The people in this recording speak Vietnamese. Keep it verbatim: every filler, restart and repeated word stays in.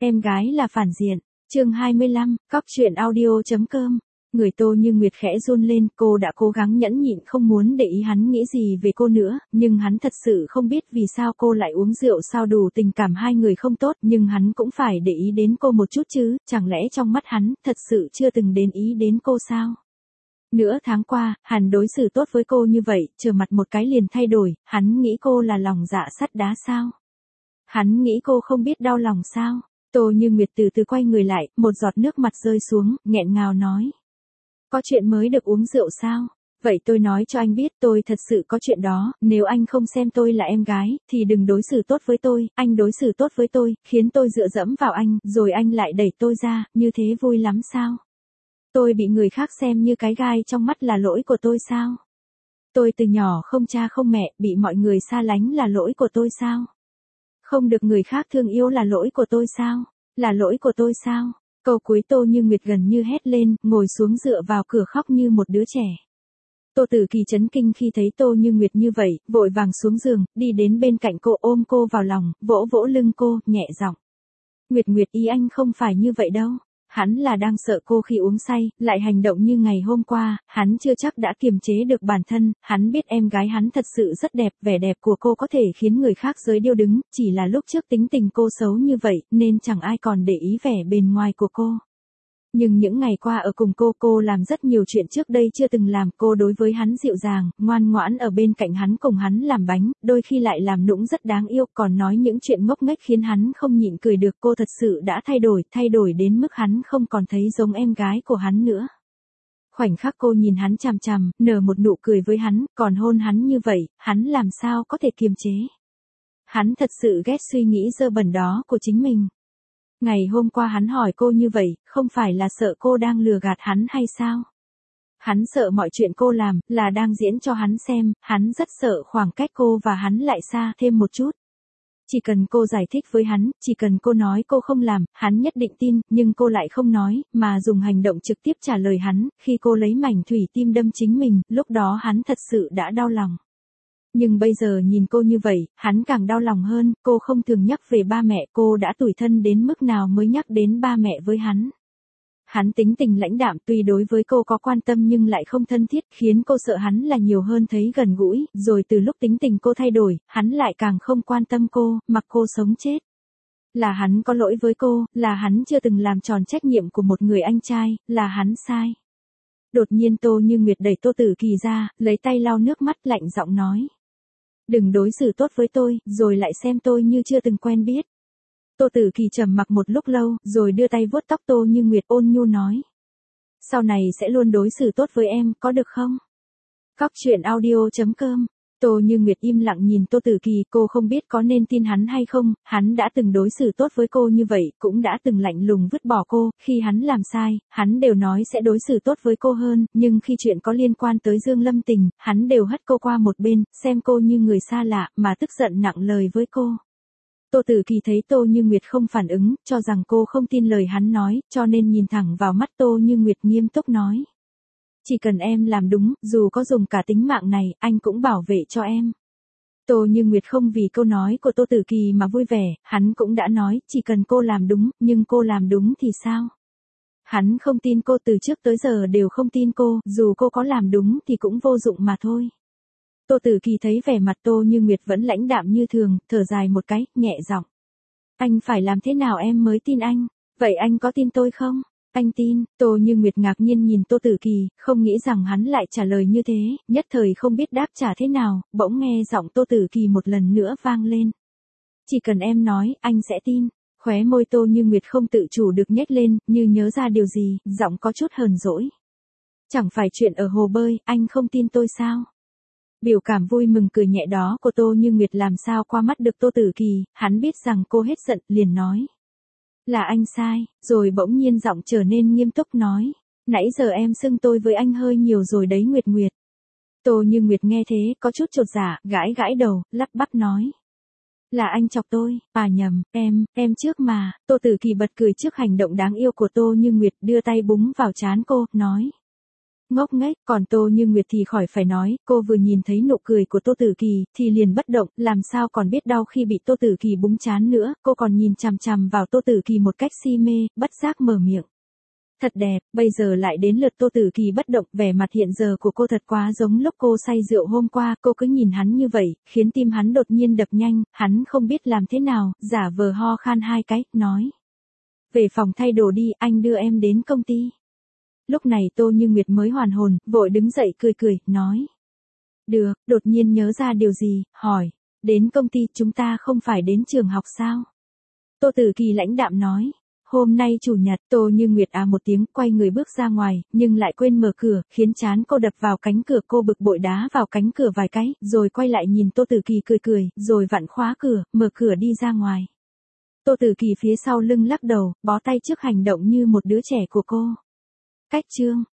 Em gái là phản diện. Chương hai mươi lăm, cóc truyện audio chấm com. Người Tô Như Nguyệt khẽ run lên, cô đã cố gắng nhẫn nhịn không muốn để ý hắn nghĩ gì về cô nữa, nhưng hắn thật sự không biết vì sao cô lại uống rượu sao đủ tình cảm hai người không tốt, nhưng hắn cũng phải để ý đến cô một chút chứ, chẳng lẽ trong mắt hắn, thật sự chưa từng đến ý đến cô sao? Nửa tháng qua, hắn đối xử tốt với cô như vậy, trở mặt một cái liền thay đổi, hắn nghĩ cô là lòng dạ sắt đá sao? Hắn nghĩ cô không biết đau lòng sao? Tô Như Nguyệt từ từ quay người lại, một giọt nước mặt rơi xuống, nghẹn ngào nói. Có chuyện mới được uống rượu sao? Vậy tôi nói cho anh biết tôi thật sự có chuyện đó, nếu anh không xem tôi là em gái, thì đừng đối xử tốt với tôi, anh đối xử tốt với tôi, khiến tôi dựa dẫm vào anh, rồi anh lại đẩy tôi ra, như thế vui lắm sao? Tôi bị người khác xem như cái gai trong mắt là lỗi của tôi sao? Tôi từ nhỏ không cha không mẹ, bị mọi người xa lánh là lỗi của tôi sao? Không được người khác thương yêu là lỗi của tôi sao? Là lỗi của tôi sao? Câu cuối Tô Như Nguyệt gần như hét lên, ngồi xuống dựa vào cửa khóc như một đứa trẻ. Tô Tử Kỳ chấn kinh khi thấy Tô Như Nguyệt như vậy, vội vàng xuống giường, đi đến bên cạnh cô ôm cô vào lòng, vỗ vỗ lưng cô, nhẹ giọng. Nguyệt Nguyệt ý anh không phải như vậy đâu. Hắn là đang sợ cô khi uống say, lại hành động như ngày hôm qua, hắn chưa chắc đã kiềm chế được bản thân, hắn biết em gái hắn thật sự rất đẹp, vẻ đẹp của cô có thể khiến người khác giới điêu đứng, chỉ là lúc trước tính tình cô xấu như vậy, nên chẳng ai còn để ý vẻ bề ngoài của cô. Nhưng những ngày qua ở cùng cô, cô làm rất nhiều chuyện trước đây chưa từng làm, cô đối với hắn dịu dàng, ngoan ngoãn ở bên cạnh hắn cùng hắn làm bánh, đôi khi lại làm nũng rất đáng yêu, còn nói những chuyện ngốc nghếch khiến hắn không nhịn cười được, cô thật sự đã thay đổi, thay đổi đến mức hắn không còn thấy giống em gái của hắn nữa. Khoảnh khắc cô nhìn hắn chằm chằm, nở một nụ cười với hắn, còn hôn hắn như vậy, hắn làm sao có thể kiềm chế. Hắn thật sự ghét suy nghĩ dơ bẩn đó của chính mình. Ngày hôm qua hắn hỏi cô như vậy, không phải là sợ cô đang lừa gạt hắn hay sao? Hắn sợ mọi chuyện cô làm, là đang diễn cho hắn xem, hắn rất sợ khoảng cách cô và hắn lại xa thêm một chút. Chỉ cần cô giải thích với hắn, chỉ cần cô nói cô không làm, hắn nhất định tin, nhưng cô lại không nói, mà dùng hành động trực tiếp trả lời hắn, khi cô lấy mảnh thủy tim đâm chính mình, lúc đó hắn thật sự đã đau lòng. Nhưng bây giờ nhìn cô như vậy, hắn càng đau lòng hơn, cô không thường nhắc về ba mẹ, cô đã tủi thân đến mức nào mới nhắc đến ba mẹ với hắn. Hắn tính tình lãnh đạm, tuy đối với cô có quan tâm nhưng lại không thân thiết, khiến cô sợ hắn là nhiều hơn thấy gần gũi, rồi từ lúc tính tình cô thay đổi, hắn lại càng không quan tâm cô, mặc cô sống chết. Là hắn có lỗi với cô, là hắn chưa từng làm tròn trách nhiệm của một người anh trai, là hắn sai. Đột nhiên Tô Như Nguyệt đẩy Tô Tử Kỳ ra, lấy tay lau nước mắt lạnh giọng nói. Đừng đối xử tốt với tôi, rồi lại xem tôi như chưa từng quen biết. Tô Tử Kỳ trầm mặc một lúc lâu, rồi đưa tay vuốt tóc Tô Như Nguyệt ôn nhu nói. Sau này sẽ luôn đối xử tốt với em, có được không? Cóc truyện audio chấm com. Tô Như Nguyệt im lặng nhìn Tô Tử Kỳ, cô không biết có nên tin hắn hay không, hắn đã từng đối xử tốt với cô như vậy, cũng đã từng lạnh lùng vứt bỏ cô, khi hắn làm sai, hắn đều nói sẽ đối xử tốt với cô hơn, nhưng khi chuyện có liên quan tới Dương Lâm Tình, hắn đều hất cô qua một bên, xem cô như người xa lạ, mà tức giận nặng lời với cô. Tô Tử Kỳ thấy Tô Như Nguyệt không phản ứng, cho rằng cô không tin lời hắn nói, cho nên nhìn thẳng vào mắt Tô Như Nguyệt nghiêm túc nói. Chỉ cần em làm đúng, dù có dùng cả tính mạng này, anh cũng bảo vệ cho em. Tô Như Nguyệt không vì câu nói của Tô Tử Kỳ mà vui vẻ, hắn cũng đã nói, chỉ cần cô làm đúng, nhưng cô làm đúng thì sao? Hắn không tin cô, từ trước tới giờ đều không tin cô, dù cô có làm đúng thì cũng vô dụng mà thôi. Tô Tử Kỳ thấy vẻ mặt Tô Như Nguyệt vẫn lãnh đạm như thường, thở dài một cái, nhẹ giọng. Anh phải làm thế nào em mới tin anh? Vậy anh có tin tôi không? Anh tin. Tô Như Nguyệt ngạc nhiên nhìn Tô Tử Kỳ, không nghĩ rằng hắn lại trả lời như thế, nhất thời không biết đáp trả thế nào, bỗng nghe giọng Tô Tử Kỳ một lần nữa vang lên. Chỉ cần em nói, anh sẽ tin. Khóe môi Tô Như Nguyệt không tự chủ được nhếch lên, như nhớ ra điều gì, giọng có chút hờn dỗi. Chẳng phải chuyện ở hồ bơi, anh không tin tôi sao? Biểu cảm vui mừng cười nhẹ đó của Tô Như Nguyệt làm sao qua mắt được Tô Tử Kỳ, hắn biết rằng cô hết giận, liền nói. Là anh sai, rồi bỗng nhiên giọng trở nên nghiêm túc nói. Nãy giờ em xưng tôi với anh hơi nhiều rồi đấy Nguyệt Nguyệt. Tô Như Nguyệt nghe thế, có chút chột dạ, gãi gãi đầu, lắp bắp nói. Là anh chọc tôi, à nhầm, em, em trước mà. Tô Tử Kỳ bật cười trước hành động đáng yêu của Tô Như Nguyệt, đưa tay búng vào trán cô, nói. ngốc nghếch, còn Tô Như Nguyệt thì khỏi phải nói, cô vừa nhìn thấy nụ cười của Tô Tử Kỳ, thì liền bất động, làm sao còn biết đau khi bị Tô Tử Kỳ búng trán nữa, cô còn nhìn chằm chằm vào Tô Tử Kỳ một cách si mê, bất giác mở miệng. Thật đẹp, bây giờ lại đến lượt Tô Tử Kỳ bất động, vẻ mặt hiện giờ của cô thật quá giống lúc cô say rượu hôm qua, cô cứ nhìn hắn như vậy, khiến tim hắn đột nhiên đập nhanh, hắn không biết làm thế nào, giả vờ ho khan hai cái, nói. Về phòng thay đồ đi, anh đưa em đến công ty. Lúc này Tô Như Nguyệt mới hoàn hồn, vội đứng dậy cười cười, nói. Được, đột nhiên nhớ ra điều gì, hỏi. Đến công ty chúng ta không phải đến trường học sao? Tô Tử Kỳ lãnh đạm nói. Hôm nay chủ nhật, Tô Như Nguyệt à một tiếng, quay người bước ra ngoài, nhưng lại quên mở cửa, khiến trán cô đập vào cánh cửa, cô bực bội đá vào cánh cửa vài cái, rồi quay lại nhìn Tô Tử Kỳ cười cười, rồi vặn khóa cửa, mở cửa đi ra ngoài. Tô Tử Kỳ phía sau lưng lắc đầu, bó tay trước hành động như một đứa trẻ của cô. Cách chương